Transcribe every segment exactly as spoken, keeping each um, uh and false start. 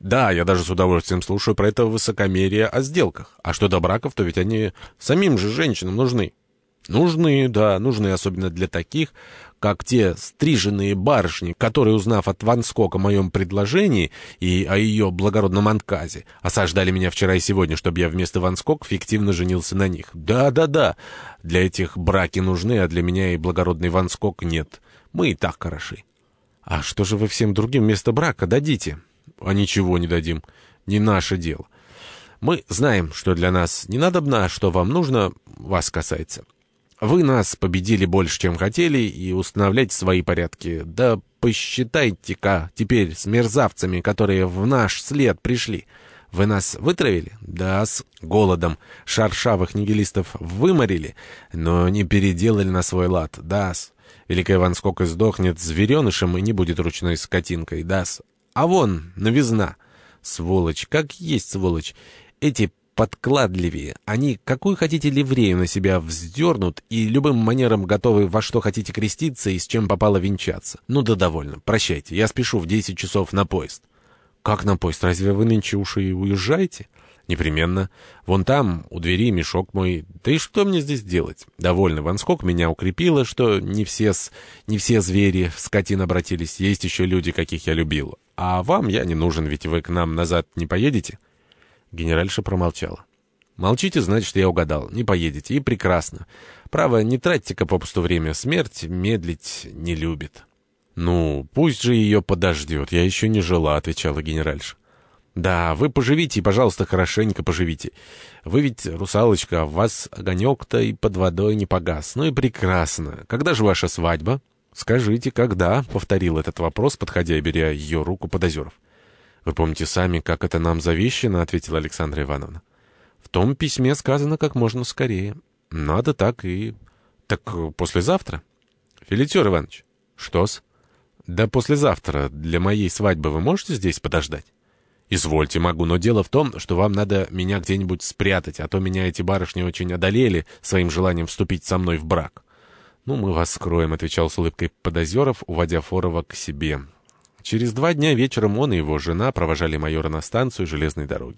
Да, я даже с удовольствием слушаю про это высокомерие о сделках. А что до браков, то ведь они самим же женщинам нужны. Нужны, да, нужны особенно для таких, как те стриженные барышни, которые, узнав от Ван Скок о моем предложении и о ее благородном отказе, осаждали меня вчера и сегодня, чтобы я вместо Ван Скок фиктивно женился на них. Да-да-да, для этих браки нужны, а для меня и благородный Ван Скок нет. Мы и так хороши. А что же вы всем другим вместо брака дадите? А ничего не дадим. Не наше дело. Мы знаем, что для нас не надобно, а что вам нужно, вас касается. Вы нас победили больше, чем хотели, и устанавливайте свои порядки. Да посчитайте-ка теперь с мерзавцами, которые в наш след пришли. Вы нас вытравили? Да, с голодом. Шаршавых нигилистов выморили, но не переделали на свой лад. Да-с. Великая Ван Скок издохнет зверенышем и не будет ручной скотинкой. Да-с. А вон, новизна. Сволочь, как есть сволочь. Эти подкладливее. Они какую хотите ливрею на себя вздернут и любым манером готовы во что хотите креститься и с чем попало венчаться. Ну да довольно. Прощайте, я спешу в десять часов на поезд. Как на поезд? Разве вы нынче уж и уезжаете? Непременно. Вон там, у двери, мешок мой. Да и что мне здесь делать? Довольно. Ван Скок меня укрепила, что не все, с... не все звери в скотин обратились. Есть еще люди, каких я любил. А вам я не нужен, ведь вы к нам назад не поедете? Генеральша промолчала. «Молчите, значит, я угадал. Не поедете. И прекрасно. Право, не тратьте-ка попусту время. Смерть медлить не любит». «Ну, пусть же ее подождет. Я еще не жила», — отвечала генеральша. «Да, вы поживите и, пожалуйста, хорошенько поживите. Вы ведь русалочка, а в вас огонек-то и под водой не погас. Ну и прекрасно. Когда же ваша свадьба?» «Скажите, когда?» — повторил этот вопрос, подходя и беря ее руку Подозеров. «Вы помните сами, как это нам завещано», — ответила Александра Ивановна. «В том письме сказано как можно скорее. Надо так и... Так послезавтра?» «Филитер Иванович». «Что-с?» «Да послезавтра. Для моей свадьбы вы можете здесь подождать?» «Извольте, могу, но дело в том, что вам надо меня где-нибудь спрятать, а то меня эти барышни очень одолели своим желанием вступить со мной в брак». «Ну, мы вас скроем», — отвечал с улыбкой Подозеров, уводя Форова к себе. Через два дня вечером он и его жена провожали майора на станцию железной дороги.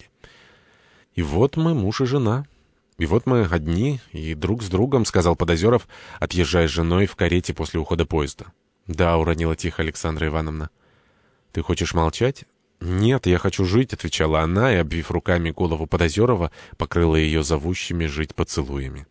«И вот мы муж и жена. И вот мы одни и друг с другом», — сказал Подозеров, отъезжая с женой в карете после ухода поезда. «Да», — уронила тихо Александра Ивановна. «Ты хочешь молчать?» «Нет, я хочу жить», — отвечала она, и, обвив руками голову Подозерова, покрыла ее зовущими жить поцелуями.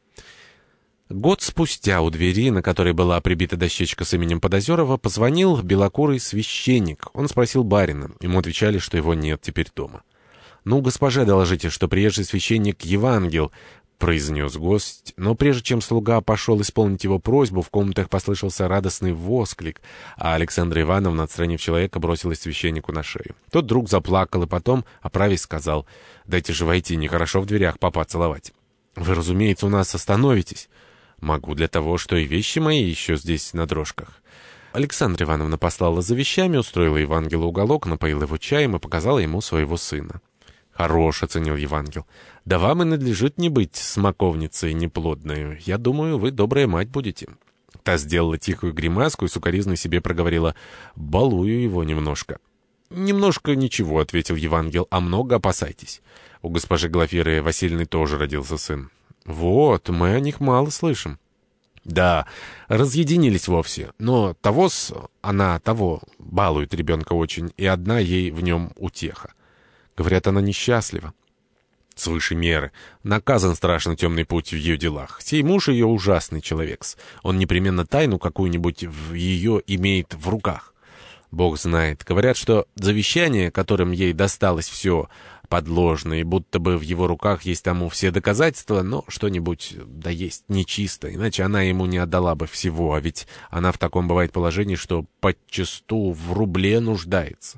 Год спустя у двери, на которой была прибита дощечка с именем Подозерова, позвонил белокурый священник. Он спросил барина. Ему отвечали, что его нет теперь дома. «Ну, госпоже, доложите, что приезжий священник Евангел», — произнес гость. Но прежде чем слуга пошел исполнить его просьбу, в комнатах послышался радостный восклик, а Александра Ивановна, отстранив человека, бросилась священнику на шею. Тот вдруг заплакал и потом, оправясь, сказал: «Дайте же войти, нехорошо в дверях папа целовать». «Вы, разумеется, у нас остановитесь». «Могу для того, что и вещи мои еще здесь на дрожках». Александра Ивановна послала за вещами, устроила Евангелу уголок, напоила его чаем и показала ему своего сына. «Хорош», — оценил Евангел. «Да вам и надлежит не быть смоковницей неплодной. Я думаю, вы добрая мать будете». Та сделала тихую гримаску и сукоризной себе проговорила: «Балую его немножко». «Немножко ничего», — ответил Евангел, — «а много опасайтесь. У госпожи Глафиры Васильевны тоже родился сын». «Вот, мы о них мало слышим». «Да, разъединились вовсе, но того-с, она того, балует ребенка очень, и одна ей в нем утеха. Говорят, она несчастлива». «Свыше меры. Наказан страшно темный путь в ее делах. Сей муж ее ужасный человек. Он непременно тайну какую-нибудь в ее имеет в руках. Бог знает. Говорят, что завещание, которым ей досталось все, подложно, и будто бы в его руках есть тому все доказательства, но что-нибудь да есть нечисто, иначе она ему не отдала бы всего, а ведь она в таком бывает положении, что подчасту в рубле нуждается.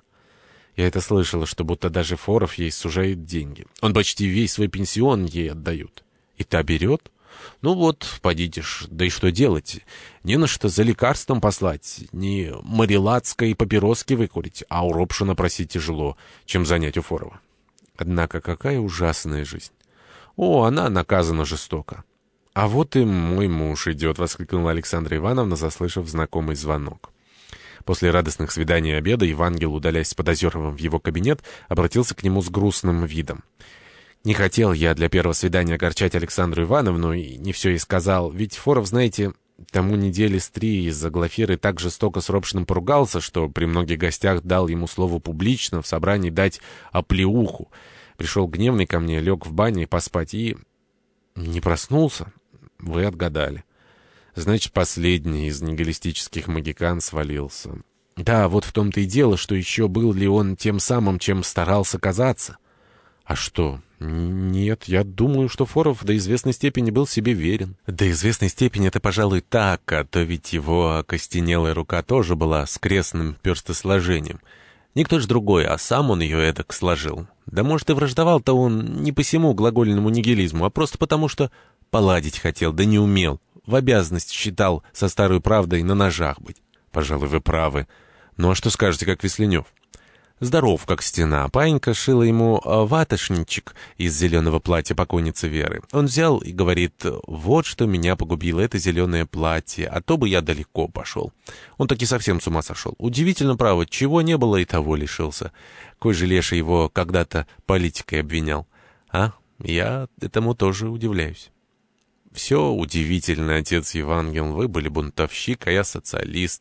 Я это слышала, что будто даже Форов ей сужает деньги. Он почти весь свой пенсион ей отдают. И та берет? Ну вот, подите ж, да и что делать? Не на что за лекарством послать, не марилатской папироски выкурить, а уропшина просить тяжело, чем занять у Форова. Однако какая ужасная жизнь! О, она наказана жестоко. «А вот и мой муж идет», — воскликнула Александра Ивановна, заслышав знакомый звонок. После радостных свиданий и обеда Евангел, удаляясь с Подозеровым в его кабинет, обратился к нему с грустным видом. «Не хотел я для первого свидания огорчать Александру Ивановну и не все ей сказал, ведь Форов, знаете, тому недели с три из-за Глафиры так жестоко с Ропшиным поругался, что при многих гостях дал ему слово публично в собрании дать оплеуху. Пришел гневный ко мне, лег в бане поспать и... не проснулся. Вы отгадали. Значит, последний из нигилистических магикан свалился. Да, вот в том-то и дело, что еще был ли он тем самым, чем старался казаться. А что? Нет, я думаю, что Форов до известной степени был себе верен. До известной степени это, пожалуй, так, а то ведь его окостенелая рука тоже была с крестным перстосложением. Никто ж другой, а сам он ее эдак сложил. Да может, и враждовал-то он не по всему глагольному нигилизму, а просто потому, что поладить хотел, да не умел. В обязанности считал со старой правдой на ножах быть. Пожалуй, вы правы. Ну а что скажете, как Весленев? Здоров, как стена. Паинька шила ему ватошничек из зеленого платья покойницы Веры. Он взял и говорит: вот что меня погубило, это зеленое платье, а то бы я далеко пошел. Он таки совсем с ума сошел. Удивительно, право, чего не было и того лишился. Кой же Леша его когда-то политикой обвинял. А? Я этому тоже удивляюсь. Все удивительно, отец Евангел. Вы были бунтовщик, а я социалист.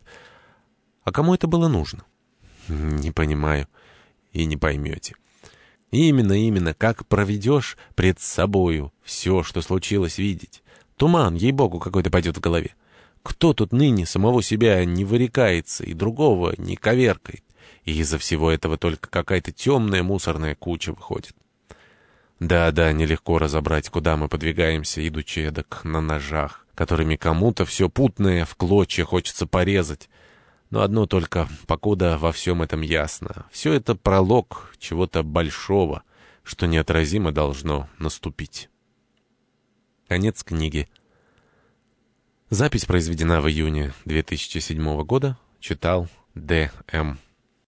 А кому это было нужно? Не понимаю. И не поймете. Именно, именно, как проведешь пред собою все, что случилось, видеть. Туман, ей-богу, какой-то пойдет в голове. Кто тут ныне самого себя не вырекается и другого не коверкает? И из-за всего этого только какая-то темная мусорная куча выходит. Да-да, нелегко разобрать, куда мы подвигаемся, идучи эдак на ножах, которыми кому-то все путное в клочья хочется порезать. Но одно только, покуда во всем этом ясно. Все это пролог чего-то большого, что неотразимо должно наступить. Конец книги. Запись произведена в июне две тысячи седьмого года. Читал Д М